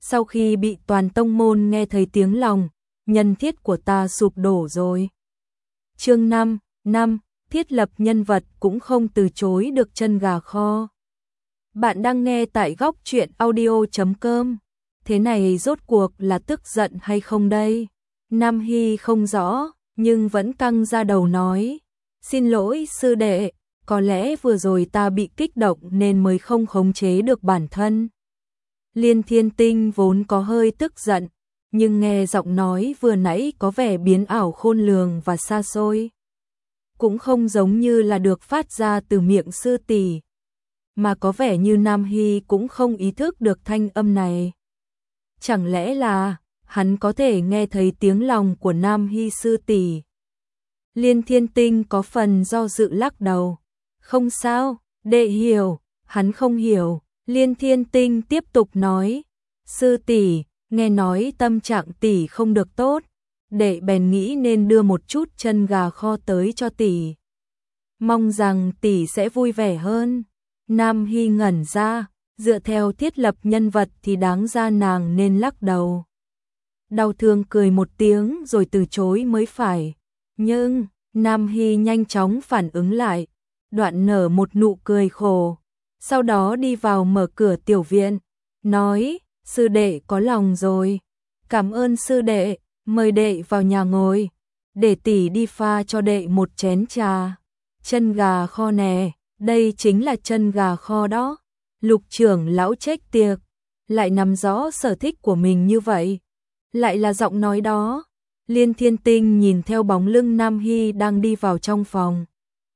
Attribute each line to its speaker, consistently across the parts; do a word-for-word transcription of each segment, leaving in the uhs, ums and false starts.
Speaker 1: Sau khi bị toàn tông môn nghe thấy tiếng lòng, nhân thiết của ta sụp đổ rồi. Chương năm, năm, thiết lập nhân vật cũng không từ chối được chân gà kho. Bạn đang nghe tại góc truyện audio chấm com. Thế này rốt cuộc là tức giận hay không đây? Nam Hy không rõ, nhưng vẫn căng ra đầu nói. Xin lỗi sư đệ, có lẽ vừa rồi ta bị kích động nên mới không khống chế được bản thân. Liên Thiên Tinh vốn có hơi tức giận, nhưng nghe giọng nói vừa nãy có vẻ biến ảo khôn lường và xa xôi. Cũng không giống như là được phát ra từ miệng sư tỷ, mà có vẻ như Nam Hy cũng không ý thức được thanh âm này. Chẳng lẽ là hắn có thể nghe thấy tiếng lòng của Nam Hy sư tỷ? Liên Thiên Tinh có phần do dự lắc đầu. Không sao, đệ hiểu, hắn không hiểu. Liên Thiên Tinh tiếp tục nói, sư tỷ, nghe nói tâm trạng tỷ không được tốt, đệ bèn nghĩ nên đưa một chút chân gà kho tới cho tỷ. Mong rằng tỷ sẽ vui vẻ hơn. Nam Hy ngẩn ra, dựa theo thiết lập nhân vật thì đáng ra nàng nên lắc đầu. Đau thương cười một tiếng rồi từ chối mới phải. Nhưng, Nam Hy nhanh chóng phản ứng lại, đoạn nở một nụ cười khổ. Sau đó đi vào mở cửa tiểu viện, nói, sư đệ có lòng rồi. Cảm ơn sư đệ, mời đệ vào nhà ngồi, để tỷ đi pha cho đệ một chén trà. Chân gà kho nè, đây chính là chân gà kho đó. Lục trưởng lão trách tiệc, lại nắm rõ sở thích của mình như vậy. Lại là giọng nói đó. Liên Thiên Tinh nhìn theo bóng lưng Nam Hy đang đi vào trong phòng.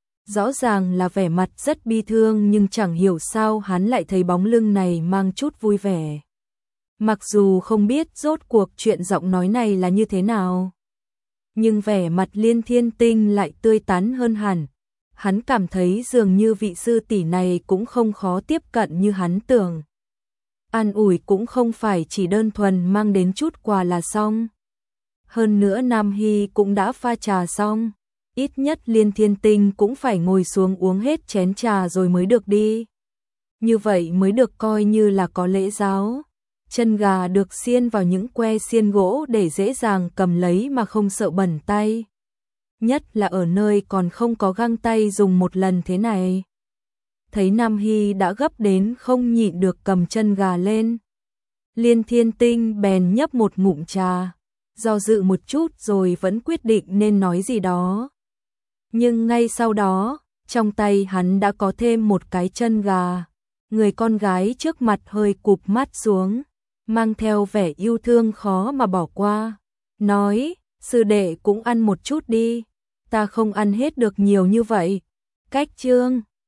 Speaker 1: Rõ ràng là vẻ mặt rất bi thương nhưng chẳng hiểu sao hắn lại thấy bóng lưng này mang chút vui vẻ. Mặc dù không biết rốt cuộc chuyện giọng nói này là như thế nào, nhưng vẻ mặt Liên Thiên Tinh lại tươi tắn hơn hẳn. Hắn cảm thấy dường như vị sư tỷ này cũng không khó tiếp cận như hắn tưởng. An ủi cũng không phải chỉ đơn thuần mang đến chút quà là xong. Hơn nữa Nam Hy cũng đã pha trà xong. Ít nhất Liên Thiên Tinh cũng phải ngồi xuống uống hết chén trà rồi mới được đi. Như vậy mới được coi như là có lễ giáo. Chân gà được xiên vào những que xiên gỗ để dễ dàng cầm lấy mà không sợ bẩn tay. Nhất là ở nơi còn không có găng tay dùng một lần thế này. Thấy Nam Hy đã gấp đến không nhịn được cầm chân gà lên. Liên Thiên Tinh bèn nhấp một ngụm trà, do dự một chút rồi vẫn quyết định nên nói gì đó. Nhưng ngay sau đó, trong tay hắn đã có thêm một cái chân gà. Người con gái trước mặt hơi cụp mắt xuống, mang theo vẻ yêu thương khó mà bỏ qua. Nói, sư đệ cũng ăn một chút đi, ta không ăn hết được nhiều như vậy. Cách chương